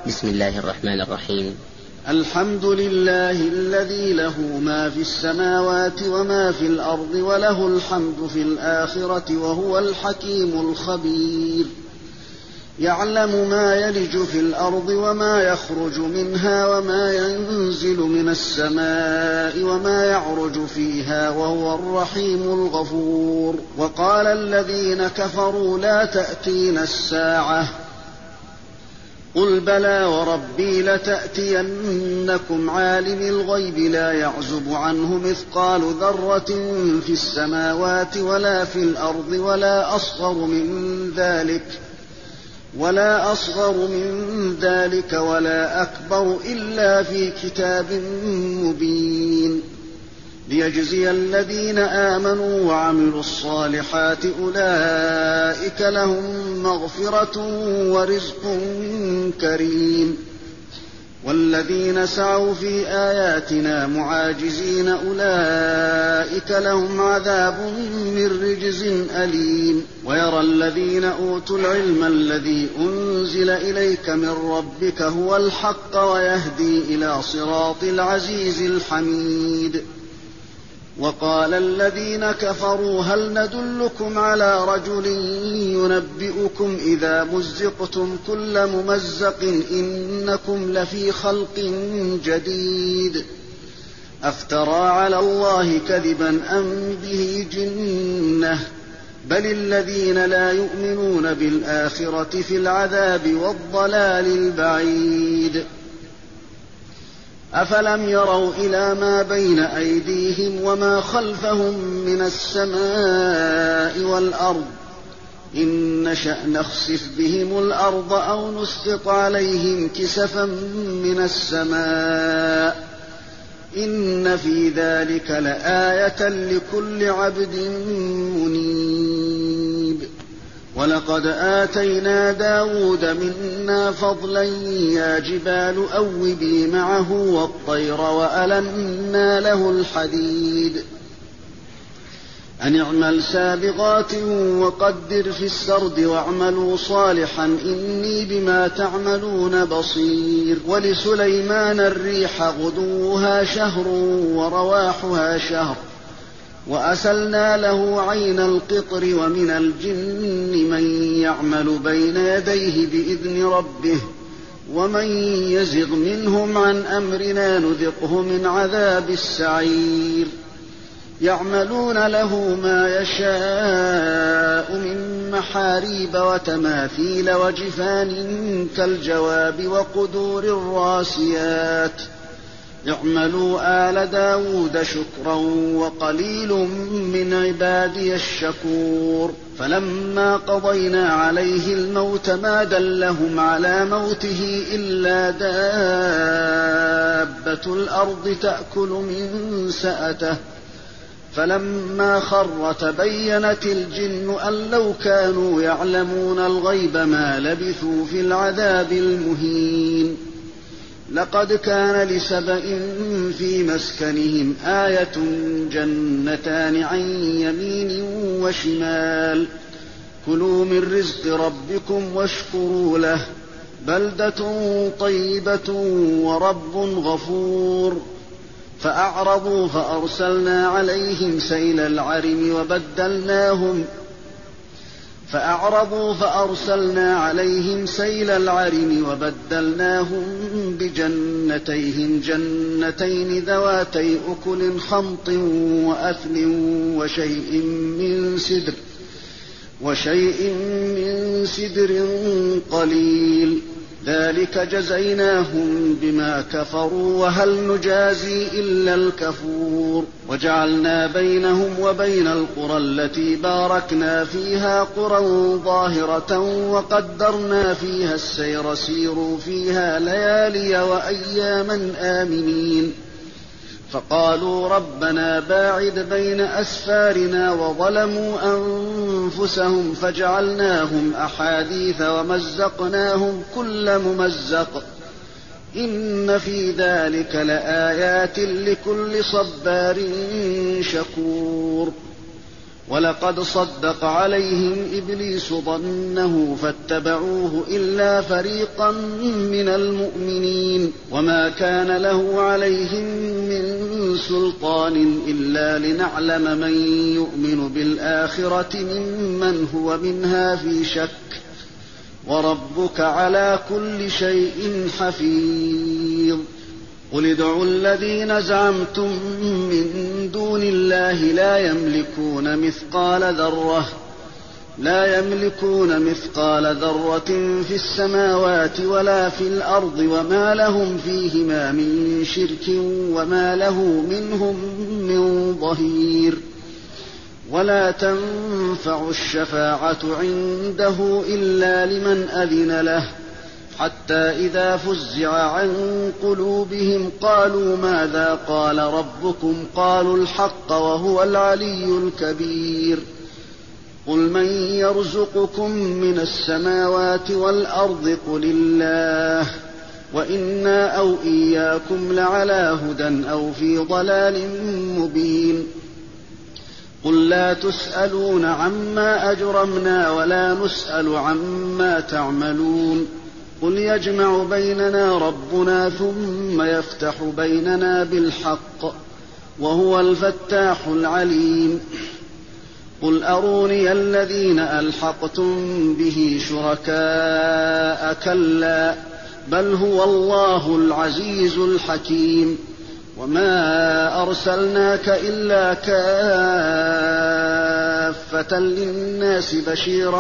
بسم الله الرحمن الرحيم. الحمد لله الذي له ما في السماوات وما في الأرض وله الحمد في الآخرة وهو الحكيم الخبير. يعلم ما يلج في الأرض وما يخرج منها وما ينزل من السماء وما يعرج فيها وهو الرحيم الغفور. وقال الذين كفروا لا تأتينا الساعة قل بلى وربي لتأتينكم عالم الغيب لا يعزب عنه مثقال ذرة في السماوات ولا في الأرض ولا أصغر من ذلك ولا أكبر إلا في كتاب مبين ليجزي الذين آمنوا وعملوا الصالحات أولئك لهم مغفرة ورزق كريم. والذين سعوا في آياتنا معاجزين أولئك لهم عذاب من رجز أليم. ويرى الذين أوتوا العلم الذي أنزل إليك من ربك هو الحق ويهدي إلى صراط العزيز الحميد. وقال الذين كفروا هل ندلكم على رجل ينبئكم إذا مزقتم كل ممزق إنكم لفي خلق جديد أفترى على الله كذبا أم به جنة بل الذين لا يؤمنون بالآخرة في العذاب والضلال البعيد. أفلم يروا إلى ما بين أيديهم وما خلفهم من السماء والأرض إن نشأ نخسف بهم الأرض أو نسقط عليهم كسفا من السماء إن في ذلك لآية لكل عبد منيب. ولقد آتينا داود منا فضلا يا جبال أوبي معه والطير وألنا له الحديد أن اعمل سابغات وقدر في السرد واعملوا صالحا إني بما تعملون بصير. ولسليمان الريح غدوها شهر ورواحها شهر وأسلنا له عين القطر ومن الجن من يعمل بين يديه بإذن ربه ومن يزغ منهم عن أمرنا نذقه من عذاب السعير. يعملون له ما يشاء من محاريب وتماثيل وجفان كالجواب وقدور الراسيات. اعملوا آل داود شكرا وقليل من عبادي الشكور. فلما قضينا عليه الموت ما دلهم على موته إلا دابة الأرض تأكل من سأته فلما خر تبينت الجن أن لو كانوا يعلمون الغيب ما لبثوا في العذاب المهين. لقد كان لسبإ في مسكنهم آية جنتان عن يمين وشمال كلوا من رزق ربكم واشكروا له بلدة طيبة ورب غفور. فأعرضوا فأرسلنا عليهم سيل العرم وبدلناهم بجنتيهم جنتين ذواتي أكل خمط وأثل وشيء من سدر قليل ذلك جزيناهم بما كفروا وهل نجازي إلا الكفور. وجعلنا بينهم وبين القرى التي باركنا فيها قرى ظاهرة وقدرنا فيها السير سيروا فيها ليالي وأياما آمنين. فقالوا ربنا باعد بين أسفارنا وظلموا أنفسهم فجعلناهم أحاديث ومزقناهم كل ممزق إن في ذلك لآيات لكل صبار شكور. ولقد صدق عليهم إبليس ظنه فاتبعوه إلا فريقا من المؤمنين وما كان له عليهم من سلطان إلا لنعلم من يؤمن بالآخرة ممن هو منها في شك وربك على كل شيء حفيظ. قل ادعوا الذين زعمتم من دون الله لا يملكون مثقال ذرة في السماوات ولا في الأرض وما لهم فيهما من شرك وما له منهم من ظهير. ولا تنفع الشفاعة عنده إلا لمن أذن له حتى إذا فزع عن قلوبهم قالوا ماذا قال ربكم قالوا الحق وهو العلي الكبير. قل من يرزقكم من السماوات والأرض قل الله وإنا أو إياكم لعلى هدى أو في ضلال مبين. قل لا تسألون عما أجرمنا ولا نسأل عما تعملون. قل يجمع بيننا ربنا ثم يفتح بيننا بالحق وهو الفتاح العليم. قل أروني الذين ألحقتم به شركاء كلا بل هو الله العزيز الحكيم. وما أرسلناك إلا كافة للناس بشيرا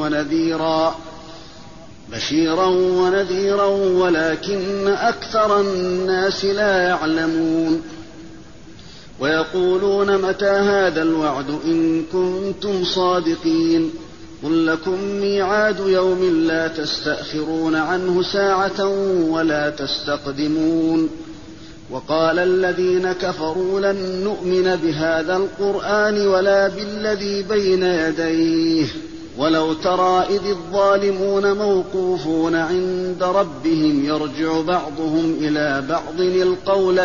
ونذيرا ولكن أكثر الناس لا يعلمون. ويقولون متى هذا الوعد إن كنتم صادقين. قل لكم ميعاد يوم لا تستأخرون عنه ساعة ولا تستقدمون. وقال الذين كفروا لن نؤمن بهذا القرآن ولا بالذي بين يديه ولو ترى إذ الظالمون موقوفون عند ربهم يرجع بعضهم إلى بعض القول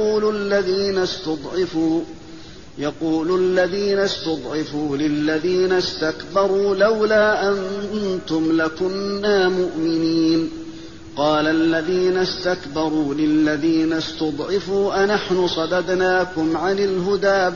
يقول الذين استضعفوا للذين استكبروا لولا أنتم لكنا مؤمنين. قال الذين استكبروا للذين استضعفوا أنحن صددناكم عن الهدى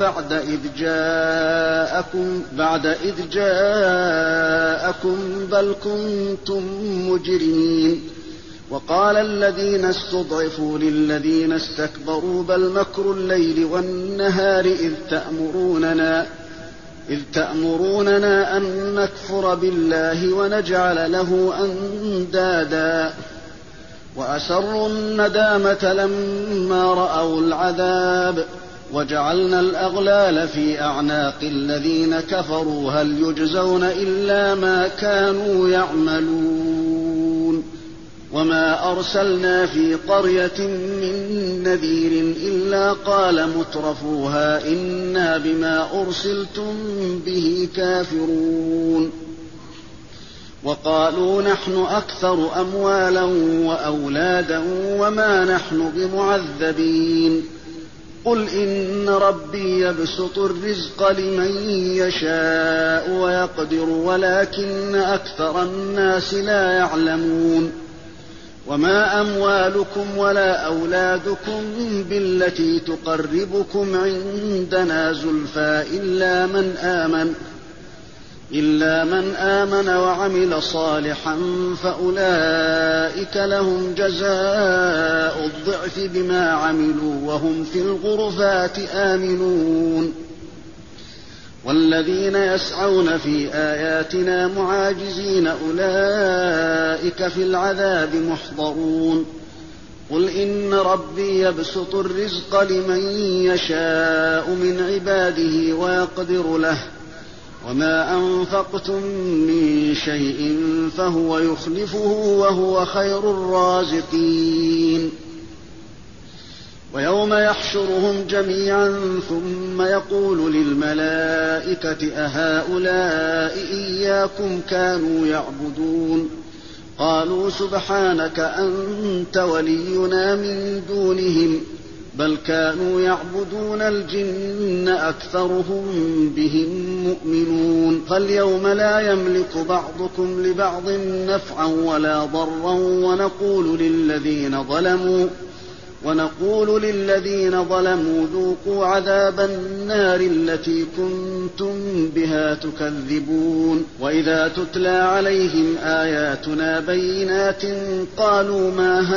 بعد إذ جاءكم بل كنتم مجرمين. وقال الذين استضعفوا للذين استكبروا بل مكر الليل والنهار إذ تأمروننا أن نكفر بالله ونجعل له أندادا. وأسروا الندامة لما رأوا العذاب وجعلنا الأغلال في أعناق الذين كفروا هل يجزون إلا ما كانوا يعملون. وما أرسلنا في قرية من نذير إلا قال مترفوها إنا بما أرسلتم به كافرون. وقالوا نحن أكثر أموالا وأولادا وما نحن بمعذبين. قل إن ربي يبسط الرزق لمن يشاء ويقدر ولكن أكثر الناس لا يعلمون. وما أموالكم ولا أولادكم بالتي تقربكم عندنا زلفى إلا من آمن وعمل صالحا فأولئك لهم جزاء الضعف بما عملوا وهم في الغرفات آمنون. والذين يسعون في آياتنا معاجزين أولئك في العذاب محضرون. قل إن ربي يبسط الرزق لمن يشاء من عباده ويقدر له وما أنفقتم من شيء فهو يخلفه وهو خير الرازقين. ويوم يحشرهم جميعا ثم يقول للملائكة أهؤلاء إياكم كانوا يعبدون قالوا سبحانك أنت ولينا من دونهم بل كانوا يعبدون الجن أكثرهم بهم مؤمنون. فاليوم لا يملك بعضكم لبعض نفعا ولا ضرا ونقول للذين ظلموا ذوقوا عذاب النار التي كنتم بها تكذبون. وإذا تتلى عليهم آياتنا بينات قالوا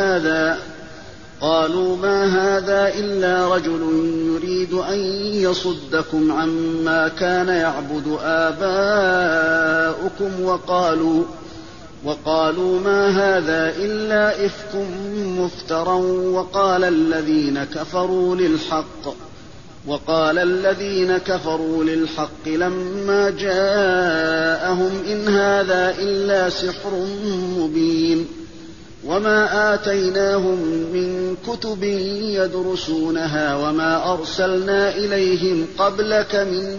ما هذا إلا رجل يريد أن يصدكم عما كان يعبد آباؤكم وقالوا ما هذا إلا إفك مفترى. وقال الذين كفروا للحق لما جاءهم إن هذا إلا سحر مبين. وما آتيناهم من كتب يدرسونها وما أرسلنا إليهم قبلك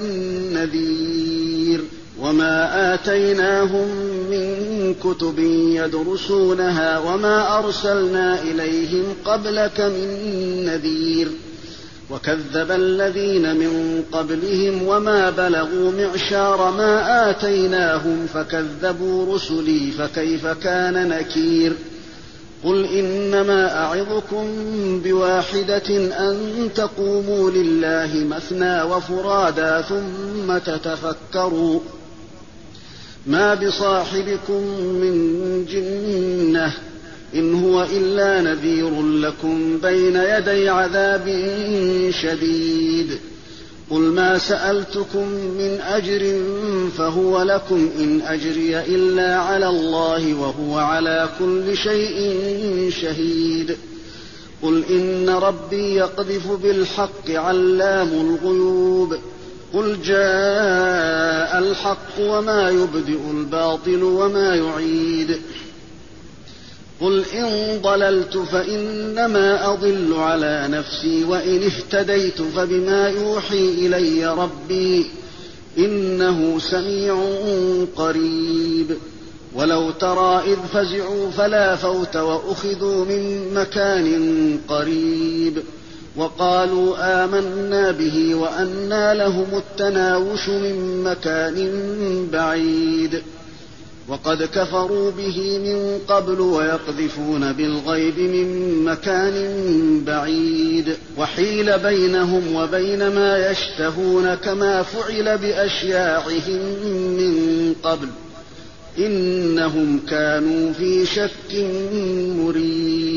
من نذير. وكذب الذين من قبلهم وما بلغوا معشار ما آتيناهم فكذبوا رسلي فكيف كان نكير. قل إنما أعظكم بواحدة أن تقوموا لله مثنى وفرادا ثم تتفكروا ما بصاحبكم من جنة إن هو إلا نذير لكم بين يدي عذاب شديد. قل ما سألتكم من أجر فهو لكم إن أجري إلا على الله وهو على كل شيء شهيد. قل إن ربي يقذف بالحق علام الغيوب. قل جاء الحق وما يبدئ الباطل وما يعيد. قل إن ضللت فإنما أضل على نفسي وإن اهتديت فبما يوحي إلي ربي إنه سميع قريب. ولو ترى إذ فزعوا فلا فوت وأخذوا من مكان قريب وقالوا آمنا به وأنى لهم التناوش من مكان بعيد. وقد كفروا به من قبل ويقذفون بالغيب من مكان بعيد. وحيل بينهم وبين ما يشتهون كما فعل بأشياعهم من قبل إنهم كانوا في شك مريب.